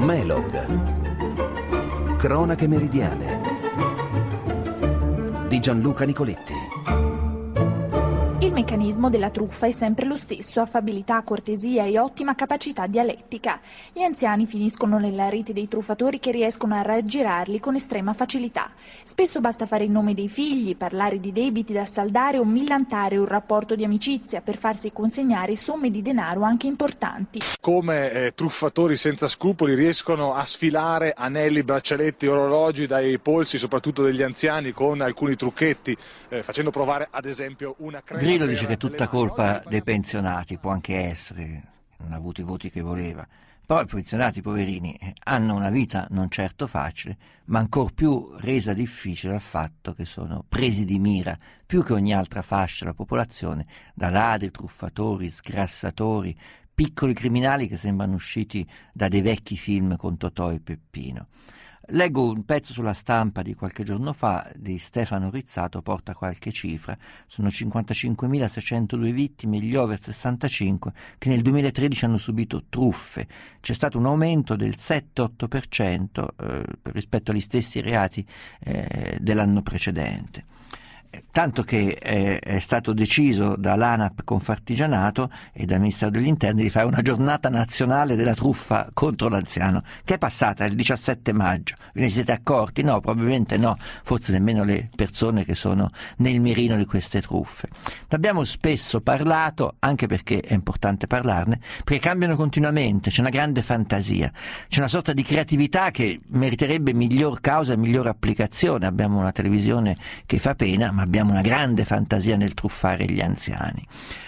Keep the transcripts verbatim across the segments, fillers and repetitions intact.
Melog. Cronache meridiane di Gianluca Nicoletti. Il meccanismo della truffa è sempre lo stesso: affabilità, cortesia e ottima capacità dialettica. Gli anziani finiscono nella rete dei truffatori che riescono a raggirarli con estrema facilità. Spesso basta fare il nome dei figli, parlare di debiti da saldare o millantare un rapporto di amicizia per farsi consegnare somme di denaro anche importanti. Come eh, truffatori senza scrupoli riescono a sfilare anelli, braccialetti, orologi dai polsi, soprattutto degli anziani, con alcuni trucchetti, eh, facendo provare ad esempio una crema. Grillo dice che è tutta colpa dei pensionati, può anche essere, non ha avuto i voti che voleva. Poi i pensionati, poverini, hanno una vita non certo facile, ma ancor più resa difficile dal fatto che sono presi di mira, più che ogni altra fascia della popolazione, da ladri, truffatori, sgrassatori, piccoli criminali che sembrano usciti da dei vecchi film con Totò e Peppino. Leggo un pezzo sulla Stampa di qualche giorno fa di Stefano Rizzato, porta qualche cifra: sono cinquantacinquemilaseicentodue vittime, gli over sessantacinque, che nel duemilatredici hanno subito truffe. C'è stato un aumento del sette otto per cento eh, rispetto agli stessi reati eh, dell'anno precedente. Tanto che è, è stato deciso dall'ANAP Confartigianato e dal Ministero degli Interni di fare una giornata nazionale della truffa contro l'anziano, che è passata il diciassette maggio. Ve ne siete accorti? No, probabilmente no, forse nemmeno le persone che sono nel mirino di queste truffe. Ne abbiamo spesso parlato, anche perché è importante parlarne, perché cambiano continuamente, c'è una grande fantasia, c'è una sorta di creatività che meriterebbe miglior causa e miglior applicazione. Abbiamo una televisione che fa pena, ma abbiamo una grande fantasia nel truffare gli anziani.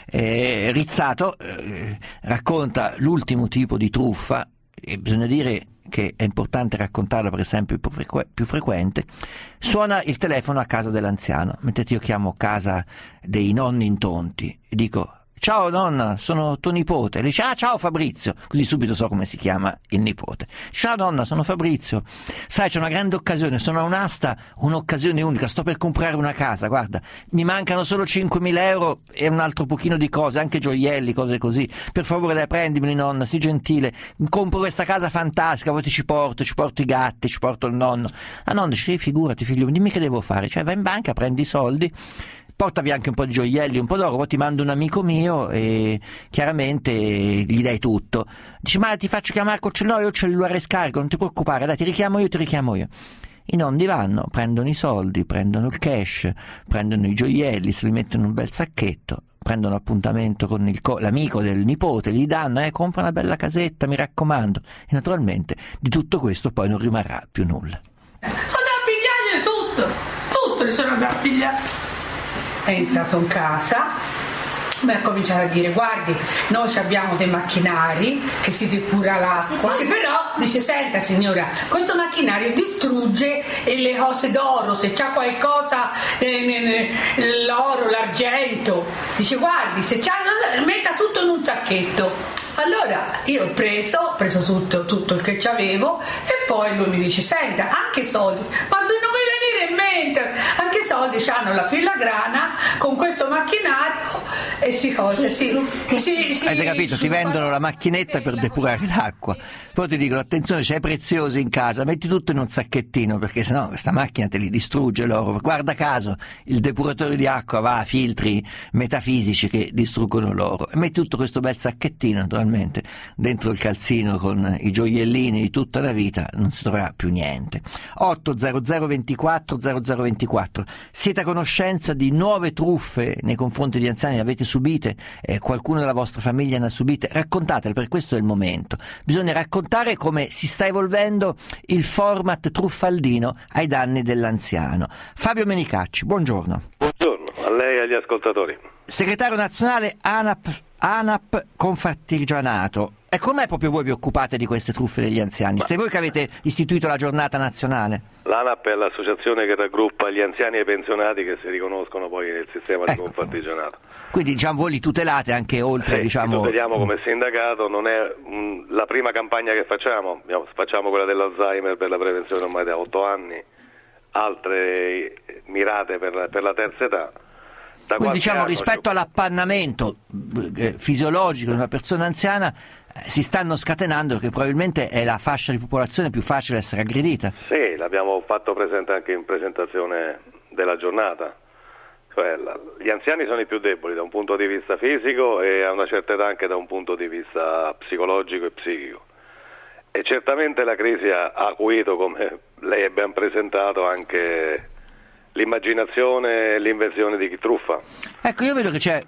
Eh, Rizzato eh, racconta l'ultimo tipo di truffa, e bisogna dire che è importante raccontarla perché è sempre più, frequ- più frequente. Suona il telefono a casa dell'anziano, mettete io chiamo casa dei nonni intonti e dico: ciao nonna, sono tuo nipote. Lei dice: ah, ciao Fabrizio, così subito so come si chiama il nipote. Ciao nonna, sono Fabrizio, sai, c'è una grande occasione, sono a un'asta, un'occasione unica, sto per comprare una casa, guarda, mi mancano solo cinquemila euro e un altro pochino di cose, anche gioielli, cose così, per favore dai, prendimeli nonna, sii gentile, compro questa casa fantastica, poi ti ci porto, ci porto i gatti, ci porto il nonno. La nonna dice: figurati figlio, dimmi che devo fare. Cioè vai in banca, prendi i soldi, portavi anche un po' di gioielli, un po' d'oro, poi ti mando un amico mio e chiaramente gli dai tutto. Dici: ma ti faccio chiamare col cellulare, io ho il cellulare scarico, non ti preoccupare, dai, ti richiamo io, ti richiamo io. I nonni vanno, prendono i soldi, prendono il cash, prendono i gioielli, se li mettono in un bel sacchetto, prendono appuntamento con il co- l'amico del nipote, gli danno, eh, compra una bella casetta, mi raccomando. E naturalmente di tutto questo poi non rimarrà più nulla. Sono da pigliare tutto, tutto li sono da pigliare. È entrato in casa, mi ha cominciato a dire: guardi, noi abbiamo dei macchinari che si depura l'acqua. Dice, però, dice: senta signora, questo macchinario distrugge le cose d'oro, se c'ha qualcosa, eh, l'oro, l'argento. Dice: guardi, se c'ha, metta tutto in un sacchetto. Allora io ho preso, ho preso tutto, tutto il che c'avevo, e poi lui mi dice: senta, anche soldi, ma non mi venire in mente, anche soldi c'hanno la filagrana con questo macchinario e si cose, si, si, si, avete capito? Ti vendono la macchinetta per depurare l'acqua, poi ti dicono: attenzione, c'hai preziosi in casa, metti tutto in un sacchettino perché sennò questa macchina te li distrugge l'oro. Guarda caso il depuratore di acqua va a filtri metafisici che distruggono l'oro, e metti tutto questo bel sacchettino naturalmente dentro il calzino con i gioiellini di tutta la vita, non si troverà più niente. otto zero zero ventiquattro zero zero ventiquattro. Siete a conoscenza di nuove truffe nei confronti di anziani? Le avete subite? Eh, qualcuno della vostra famiglia ne ha subite? Raccontatele, perché questo è il momento. Bisogna raccontare come si sta evolvendo il format truffaldino ai danni dell'anziano. Fabio Menicacci, buongiorno. Buongiorno, a lei e agli ascoltatori. Segretario nazionale ANAP, ANAP Confartigianato. E com'è proprio voi vi occupate di queste truffe degli anziani? Siete voi che avete istituito la giornata nazionale? L'ANAP è l'associazione che raggruppa gli anziani e i pensionati che si riconoscono poi nel sistema ecco. di Confartigianato. Quindi diciamo voi li tutelate anche oltre, sì, diciamo... Li tuteliamo come sindacato, non è mh, la prima campagna che facciamo, facciamo quella dell'Alzheimer per la prevenzione ormai da otto anni, altre mirate per la, per la terza età. Quindi diciamo rispetto all'appannamento eh, fisiologico di una persona anziana si stanno scatenando perché probabilmente è la fascia di popolazione più facile essere aggredita. Sì, l'abbiamo fatto presente anche in presentazione della giornata. Cioè, la, gli anziani sono i più deboli da un punto di vista fisico e a una certa età anche da un punto di vista psicologico e psichico. E certamente la crisi ha acuito, come lei ha ben presentato, anche l'immaginazione e l'invenzione di chi truffa. Ecco, io vedo che c'è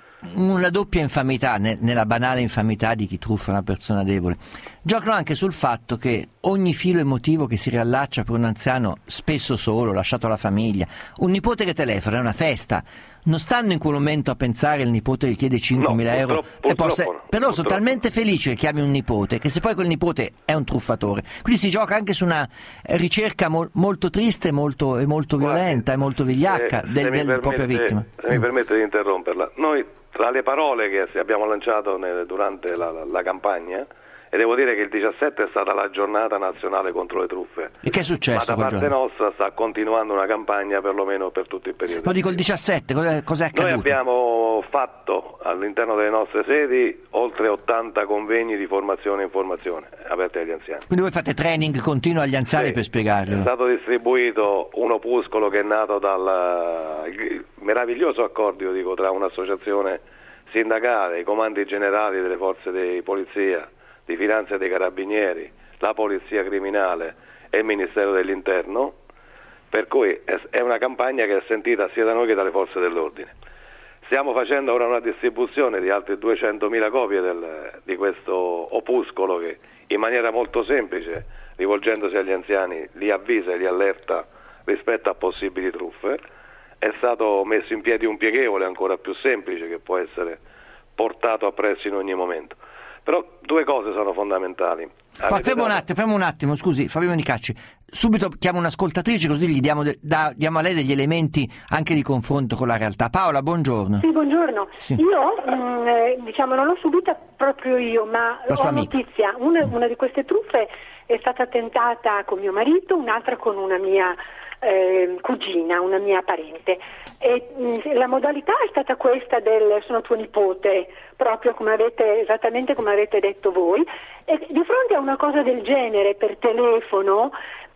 una doppia infamità nella banale infamità di chi truffa una persona debole. Giocano anche sul fatto che ogni filo emotivo che si riallaccia per un anziano, spesso solo, lasciato alla famiglia, un nipote che telefona, è una festa, non stanno in quel momento a pensare il nipote gli chiede cinquemila no, euro purtroppo, e poi se, purtroppo, però purtroppo. sono talmente felici che chiami un nipote che se poi quel nipote è un truffatore, quindi si gioca anche su una ricerca mo- molto triste molto, e molto violenta e molto vigliacca se, del, se del propria vittima. Se mi permette di interromperla, noi tra le parole che abbiamo lanciato nel, durante la, la, la campagna, e devo dire che il diciassette è stata la giornata nazionale contro le truffe. E che è successo? Ma da parte nostra sta continuando una campagna perlomeno per tutto il periodo. Lo dico il diciassette, cos'è, cos'è accaduto? Noi abbiamo fatto all'interno delle nostre sedi oltre ottanta convegni di formazione e informazione aperti agli anziani. Quindi voi fate training continuo agli anziani sì, per spiegarli? È stato distribuito un opuscolo che è nato dal meraviglioso accordo, dico, tra un'associazione sindacale, i comandi generali delle forze di polizia, di finanza e dei carabinieri, la polizia criminale e il Ministero dell'Interno, per cui è una campagna che è sentita sia da noi che dalle forze dell'ordine. Stiamo facendo ora una distribuzione di altre duecentomila copie del, di questo opuscolo che in maniera molto semplice, rivolgendosi agli anziani, li avvisa e li allerta rispetto a possibili truffe. È stato messo in piedi un pieghevole ancora più semplice che può essere portato appresso in ogni momento. Però due cose sono fondamentali. Ma fermo un attimo, fermo un attimo, scusi, Fabio Menicacci, subito chiamo un'ascoltatrice così gli diamo, de, da, diamo a lei degli elementi anche di confronto con la realtà. Paola, buongiorno. Sì, buongiorno. Sì. Io, mh, diciamo, non l'ho subita proprio io, ma La ho sua amica. notizia. Una, una di queste truffe è stata tentata con mio marito, un'altra con una mia eh, cugina, una mia parente. E, mh, la modalità è stata questa del sono tuo nipote, proprio come avete, esattamente come avete detto voi, e di fronte a una cosa del genere per telefono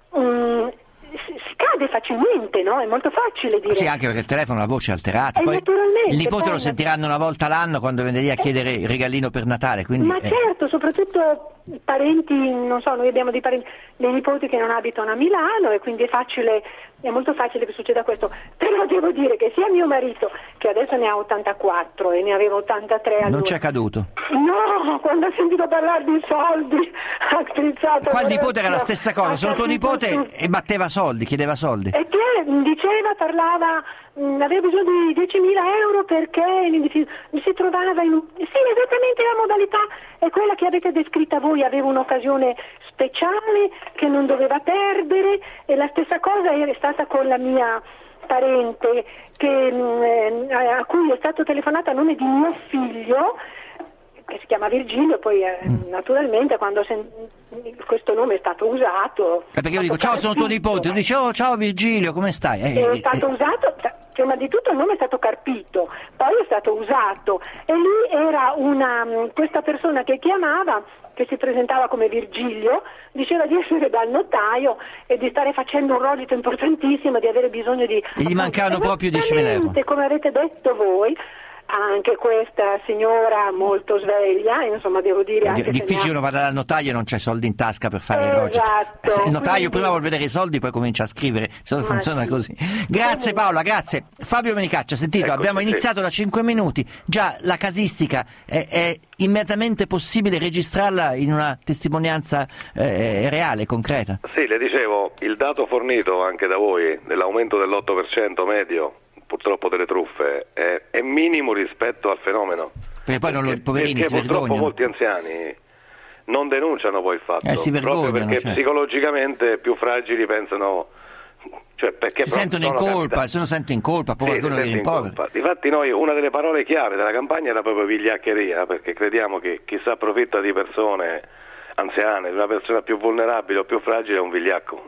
mh, si, si cade facilmente, no? È molto facile dire. Sì, anche perché il telefono ha la voce alterata. Eh, Poi naturalmente, il nipote poi- lo sentiranno una volta l'anno quando viene lì a chiedere il regalino per Natale. Quindi, Ma eh, certo, soprattutto parenti, non so, noi abbiamo dei parenti, dei nipoti che non abitano a Milano e quindi è facile, è molto facile che succeda questo. Però devo dire che sia mio marito, che adesso ne ha ottantaquattro e ne aveva ottantatré allora. non c'è caduto. No, quando ha sentito parlare di soldi ha strizzato. Qua il l'orecchio, nipote era la stessa cosa, ha sono tuo capito nipote tutto. e batteva soldi, chiedeva soldi. E che mh, diceva, parlava, mh, aveva bisogno di diecimila euro perché si, si trovava in un... Sì, esattamente la modalità è quella che avete descritta voi, aveva un'occasione speciale che non doveva perdere, e la stessa cosa è stata con la mia parente che, mh, a cui è stato telefonato a nome di mio figlio, che si chiama Virgilio, poi eh, Mm. naturalmente quando sen- questo nome è stato usato... Eh, perché io dico ciao, sono tuo nipote, tu dici oh ciao Virgilio, come stai? Eh, È eh, stato eh, usato, prima di tutto il nome è stato carpito, poi è stato usato e lì era una questa persona che chiamava, che si presentava come Virgilio, diceva di essere dal notaio e di stare facendo un rogito importantissimo, di avere bisogno di... E gli mancavano proprio diecimila euro. Esattamente, come avete detto voi. Anche questa signora molto sveglia, insomma devo dire... È anche se ne difficile ha- uno vada dal notaio e non c'è soldi in tasca per fare il rogito. Esatto, Eh, se il notaio quindi- prima vuol vedere i soldi, poi comincia a scrivere, se no Ma funziona sì. così. Grazie Paola, grazie. Fabio Menicaccia, sentito, Eccoci, abbiamo sì. iniziato da cinque minuti, già la casistica è, è immediatamente possibile registrarla in una testimonianza eh, reale, concreta. Sì, le dicevo, il dato fornito anche da voi dell'aumento dell'otto per cento medio, purtroppo delle truffe, è, è minimo rispetto al fenomeno. Perché poi non lo, i poverini perché si purtroppo vergognano. molti anziani non denunciano poi il fatto, Eh, si proprio vergognano, perché certo. psicologicamente più fragili pensano, cioè perché Si proprio sentono in sono colpa, capitati. se non sentono in colpa, poi Sì, qualcuno si li sente in rimprovera. colpa. Difatti noi una delle parole chiave della campagna era proprio vigliaccheria, perché crediamo che chi si approfitta di persone anziane, di una persona più vulnerabile o più fragile è un vigliacco.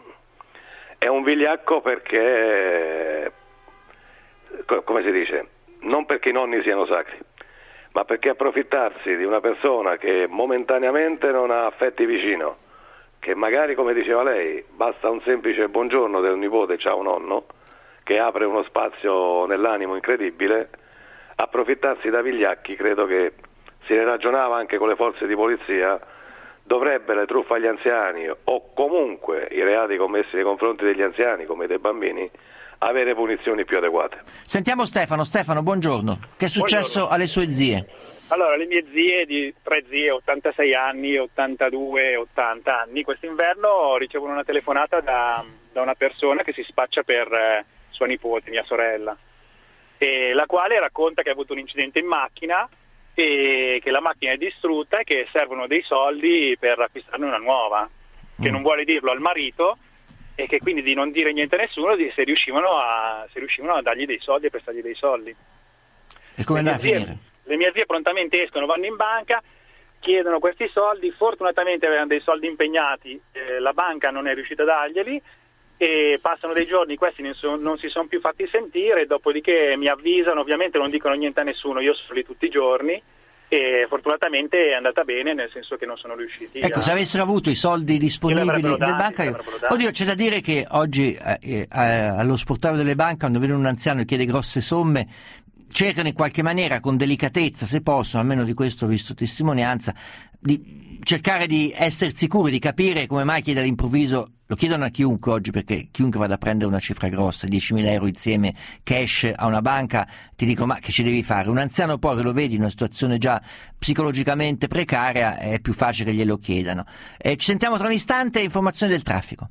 È un vigliacco perché, co- come si dice, non perché i nonni siano sacri, ma perché approfittarsi di una persona che momentaneamente non ha affetti vicino, che magari, come diceva lei, basta un semplice buongiorno del nipote, ciao nonno, che apre uno spazio nell'animo incredibile, approfittarsi da vigliacchi, credo che si ne ragionava anche con le forze di polizia, dovrebbe le truffe agli anziani o comunque i reati commessi nei confronti degli anziani come dei bambini avere punizioni più adeguate. Sentiamo Stefano. Stefano, buongiorno. Che è successo buongiorno. alle sue zie? Allora, le mie zie, di tre zie, ottantasei anni, ottantadue, ottanta anni, quest'inverno ricevono una telefonata da, da una persona che si spaccia per eh, sua nipote, mia sorella, e la quale racconta che ha avuto un incidente in macchina e che la macchina è distrutta e che servono dei soldi per acquistarne una nuova, che mm. non vuole dirlo al marito e che quindi di non dire niente a nessuno di, se, riuscivano a, se riuscivano a dargli dei soldi e prestargli dei soldi. E come andrà a finire? Le mie zie prontamente escono, vanno in banca, chiedono questi soldi, fortunatamente avevano dei soldi impegnati, eh, la banca non è riuscita a darglieli e passano dei giorni, questi non, so, non si sono più fatti sentire, dopodiché mi avvisano, ovviamente non dicono niente a nessuno, io sono lì tutti i giorni e fortunatamente è andata bene, nel senso che non sono riusciti. Ecco, a... se avessero avuto i soldi disponibili del banca, io... oddio, c'è da dire che oggi eh, eh, allo sportello delle banche, quando viene un anziano e chiede grosse somme, cercano in qualche maniera, con delicatezza, se possono, almeno di questo ho visto testimonianza, di cercare di essere sicuri, di capire come mai chiede all'improvviso. Lo chiedono a chiunque oggi, perché chiunque vada a prendere una cifra grossa, diecimila euro insieme cash a una banca, ti dicono ma che ci devi fare? Un anziano poi che lo vedi in una situazione già psicologicamente precaria è più facile che glielo chiedano. Eh, ci sentiamo tra un istante, informazioni del traffico.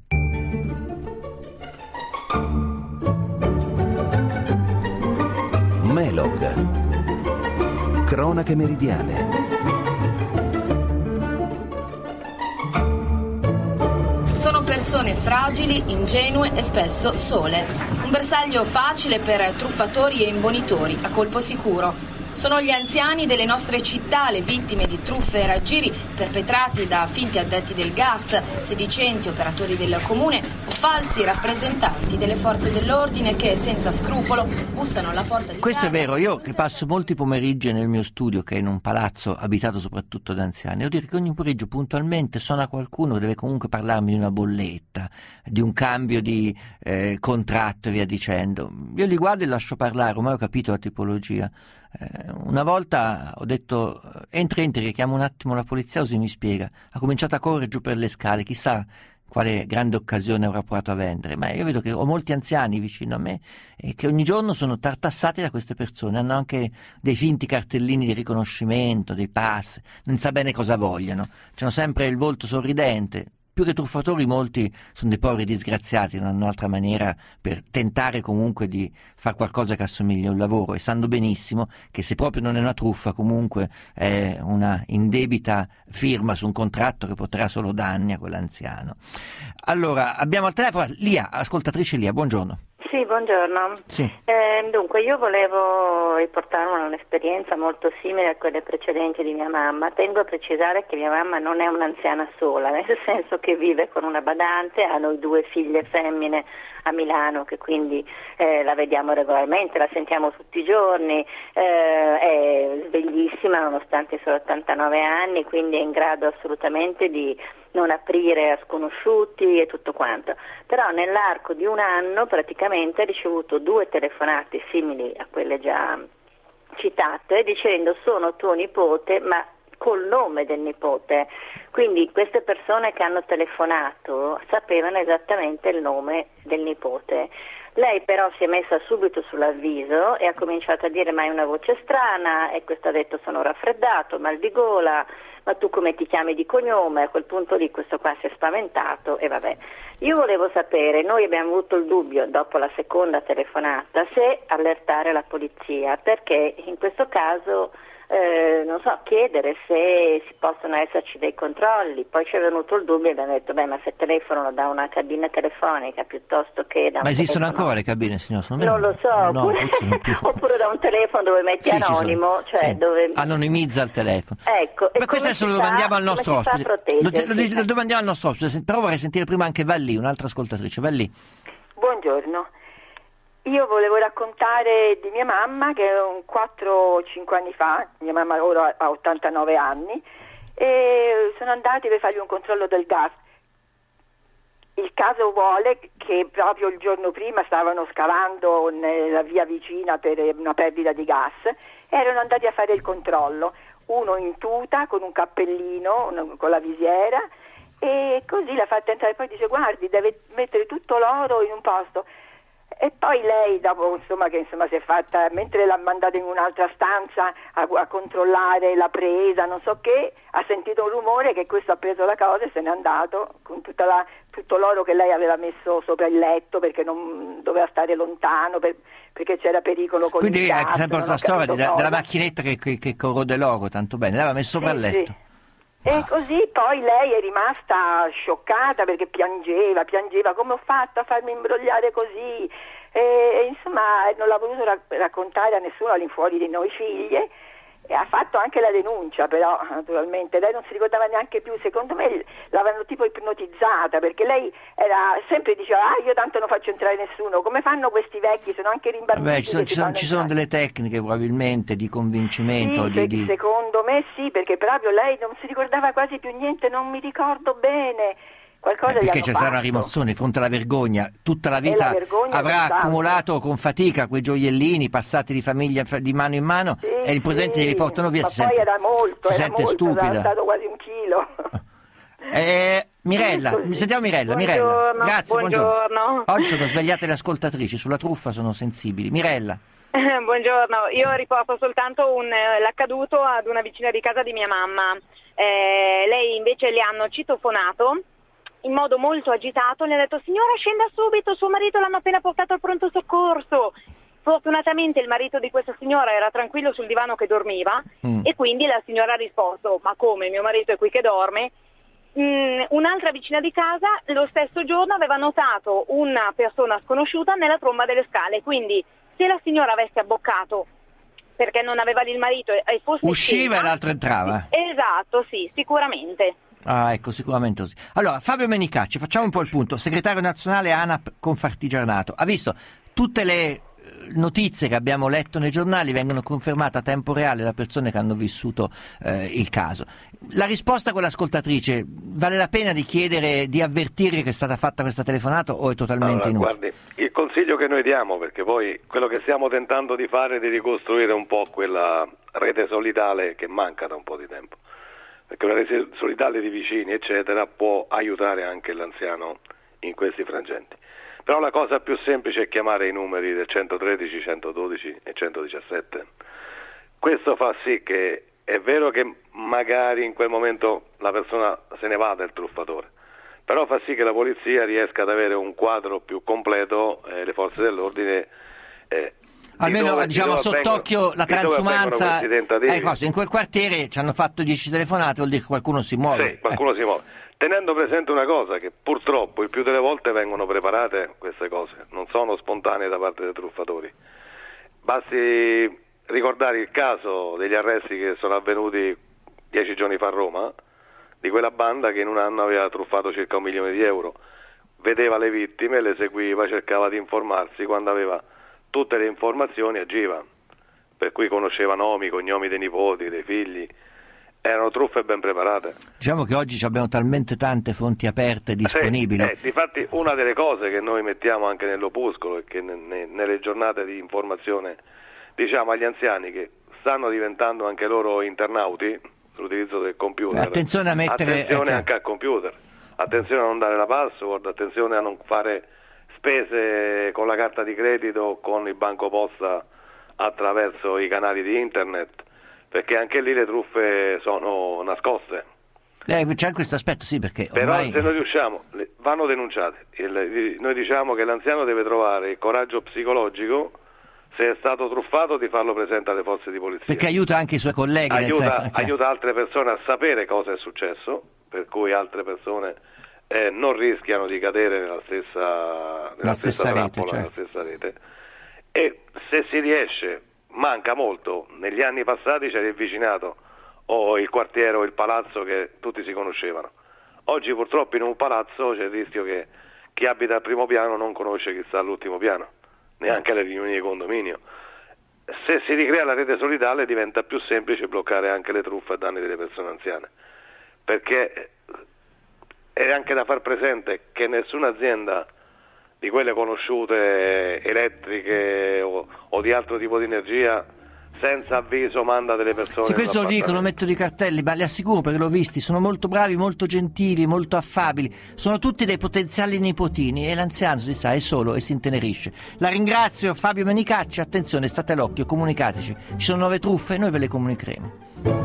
Melog. Cronache meridiane. Sono persone fragili, ingenue e spesso sole. Un bersaglio facile per truffatori e imbonitori, a colpo sicuro. Sono gli anziani delle nostre città le vittime di truffe e raggiri perpetrati da finti addetti del gas, sedicenti operatori del comune o falsi rappresentanti delle forze dell'ordine che senza scrupolo bussano alla porta di Questo casa. È vero, io che passo molti pomeriggi nel mio studio, che è in un palazzo abitato soprattutto da anziani, devo dire che ogni pomeriggio puntualmente suona qualcuno che deve comunque parlarmi di una bolletta, di un cambio di eh, contratto e via dicendo. Io li guardo e lascio parlare, ormai ho capito la tipologia. Eh, una volta ho detto entri entri che chiamo un attimo la polizia così mi spiega. Ha cominciato a correre giù per le scale, chissà quale grande occasione avrà provato a vendere, ma io vedo che ho molti anziani vicino a me e che ogni giorno sono tartassati da queste persone, hanno anche dei finti cartellini di riconoscimento, dei pass, non sa bene cosa vogliano, c'hanno sempre il volto sorridente. Più che truffatori molti sono dei poveri disgraziati, non hanno altra maniera per tentare comunque di fare qualcosa che assomiglia a un lavoro e sanno benissimo che se proprio non è una truffa comunque è una indebita firma su un contratto che porterà solo danni a quell'anziano. Allora, abbiamo al telefono Lia, ascoltatrice Lia, buongiorno. Sì, buongiorno. Sì. Eh, dunque, io volevo riportare un'esperienza molto simile a quelle precedenti di mia mamma. Tengo a precisare che mia mamma non è un'anziana sola, nel senso che vive con una badante, ha noi due figlie femmine a Milano, che quindi eh, la vediamo regolarmente, la sentiamo tutti i giorni, eh, è sveglissima nonostante i suoi ottantanove anni, quindi è in grado assolutamente di non aprire a sconosciuti e tutto quanto. Però nell'arco di un anno praticamente ha ricevuto due telefonate simili a quelle già citate, dicendo sono tuo nipote, ma col nome del nipote. Quindi queste persone che hanno telefonato sapevano esattamente il nome del nipote. Lei però si è messa subito sull'avviso e ha cominciato a dire ma è una voce strana, e questo ha detto sono raffreddato, mal di gola, ma tu come ti chiami di cognome? A quel punto lì questo qua si è spaventato e vabbè. Io volevo sapere, noi abbiamo avuto il dubbio dopo la seconda telefonata se allertare la polizia, perché in questo caso Eh, non so, chiedere se si possono esserci dei controlli. Poi ci è venuto il dubbio e abbiamo detto beh, ma se telefonano da una cabina telefonica piuttosto che da un ma esistono telefono... ancora le cabine, signor? Non, non lo so, no, oppure, oppure da un telefono dove metti sì, anonimo, cioè sì. dove anonimizza il telefono. Ecco, ma questo adesso lo domandiamo al nostro ospite. Lo, lo, lo domandiamo al nostro ospite, però vorrei sentire prima anche Valli, un'altra ascoltatrice. Valli. Buongiorno. Io volevo raccontare di mia mamma che quattro o cinque anni fa, mia mamma ora ha ottantanove anni, e sono andati per fargli un controllo del gas. Il caso vuole che proprio il giorno prima stavano scavando nella via vicina per una perdita di gas, erano andati a fare il controllo, uno in tuta con un cappellino, uno con la visiera, e così l'ha fatta entrare, poi dice guardi deve mettere tutto l'oro in un posto. E poi lei, dopo insomma che insomma si è fatta, mentre l'ha mandata in un'altra stanza a, a controllare la presa, non so che, ha sentito un rumore che questo ha preso la cosa e se n'è andato con tutta la, tutto l'oro che lei aveva messo sopra il letto perché non doveva stare lontano, per, perché c'era pericolo con Quindi il gas. è sempre la storia di, della macchinetta che, che, che corrode l'oro, tanto bene, l'aveva messo sopra sì, il letto. Sì. E così poi lei è rimasta scioccata perché piangeva, piangeva, come ho fatto a farmi imbrogliare così? E, e insomma non l'ha voluto ra- raccontare a nessuno all'infuori di noi figlie, e ha fatto anche la denuncia, però naturalmente lei non si ricordava neanche più, secondo me l'avevano tipo ipnotizzata, perché lei era sempre diceva ah io tanto non faccio entrare nessuno, come fanno questi vecchi, sono anche rimbambiti. Beh, ci sono, ci sono, ci sono delle tecniche probabilmente di convincimento. Sì, di, di... secondo me sì, perché proprio lei non si ricordava quasi più niente, non mi ricordo bene. Qualcosa eh, perché c'è stata una rimozione di fronte alla vergogna, tutta la vita la avrà accumulato con fatica quei gioiellini passati di famiglia di mano in mano, sì, e il presente sì, li riportano via, ma si poi sente, era molto, si era sente molto, stupida. Era stato quasi un chilo. Eh, Mirella, mi sentiamo Mirella, buongiorno, Mirella. Grazie, buongiorno. buongiorno. Oggi sono svegliate le ascoltatrici, sulla truffa sono sensibili. Mirella. Buongiorno, io riporto soltanto un, l'accaduto ad una vicina di casa di mia mamma. Eh, lei invece le hanno citofonato in modo molto agitato, le ha detto signora scenda subito, suo marito l'hanno appena portato al pronto soccorso. Fortunatamente il marito di questa signora era tranquillo sul divano che dormiva, mm. e quindi la signora ha risposto ma come, mio marito è qui che dorme? Mm, un'altra vicina di casa lo stesso giorno aveva notato una persona sconosciuta nella tromba delle scale, quindi se la signora avesse abboccato perché non aveva lì il marito e fosse usciva scesa, e l'altro entrava. Esatto, sì, sicuramente. Ah, ecco, sicuramente così. Allora, Fabio Menicacci, facciamo un po' il punto. Segretario nazionale ANAP Confartigianato. Ha visto tutte le notizie che abbiamo letto nei giornali, vengono confermate a tempo reale da persone che hanno vissuto eh, il caso. La risposta a quell'ascoltatrice, vale la pena di chiedere, di avvertire che è stata fatta questa telefonata o è totalmente allora, inutile? Guardi, il consiglio che noi diamo, perché poi quello che stiamo tentando di fare è di ricostruire un po' quella rete solidale che manca da un po' di tempo, perché una rete solidale di vicini eccetera può aiutare anche l'anziano in questi frangenti. Però la cosa più semplice è chiamare i numeri del centotredici, centododici e centodiciassette. Questo fa sì che è vero che magari in quel momento la persona se ne va del truffatore, però fa sì che la polizia riesca ad avere un quadro più completo, eh, le forze dell'ordine eh, almeno dove, diciamo sott'occhio la transumanza. Eh, cosa, in quel quartiere ci hanno fatto dieci telefonate, vuol dire che qualcuno si muove. Sì, qualcuno eh. si muove. Tenendo presente una cosa, che purtroppo il più delle volte vengono preparate queste cose, non sono spontanee da parte dei truffatori. Basti ricordare il caso degli arresti che sono avvenuti dieci giorni fa a Roma, di quella banda che in un anno aveva truffato circa un milione di euro, vedeva le vittime, le seguiva, cercava di informarsi, quando aveva tutte le informazioni agiva, per cui conosceva nomi, cognomi dei nipoti, dei figli. Erano truffe ben preparate. Diciamo che oggi abbiamo talmente tante fonti aperte disponibili. Sì, eh, difatti una delle cose che noi mettiamo anche nell'opuscolo e che ne, ne, nelle giornate di informazione diciamo agli anziani che stanno diventando anche loro internauti sull'utilizzo del computer. Attenzione a mettere attenzione eh, anche al computer, attenzione a non dare la password, attenzione a non fare spese con la carta di credito o con il banco posta attraverso i canali di internet, perché anche lì le truffe sono nascoste. Eh, c'è questo aspetto, sì, perché però ormai... se noi riusciamo, vanno denunciate. Il, noi diciamo che l'anziano deve trovare il coraggio psicologico, se è stato truffato, di farlo presente alle forze di polizia, perché aiuta anche i suoi colleghi, aiuta, nel senso, okay. aiuta altre persone a sapere cosa è successo, per cui altre persone eh, non rischiano di cadere nella stessa, nella stessa, stessa trappola, rete, certo. nella stessa rete. E se si riesce, manca molto, negli anni passati c'era il vicinato o il quartiere o il palazzo che tutti si conoscevano. Oggi purtroppo in un palazzo c'è il rischio che chi abita al primo piano non conosce chi sta all'ultimo piano, neanche alle riunioni di condominio. Se si ricrea la rete solidale diventa più semplice bloccare anche le truffe a danni delle persone anziane, perché è anche da far presente che nessuna azienda di quelle conosciute, elettriche o, o di altro tipo di energia, senza avviso manda delle persone. Sì, questo lo dicono, mettono i cartelli, ma li assicuro perché l'ho visti, sono molto bravi, molto gentili, molto affabili, sono tutti dei potenziali nipotini e l'anziano, si sa, è solo e si intenerisce. La ringrazio, Fabio Menicacci, attenzione, state all'occhio, comunicateci, ci sono nuove truffe e noi ve le comunicheremo.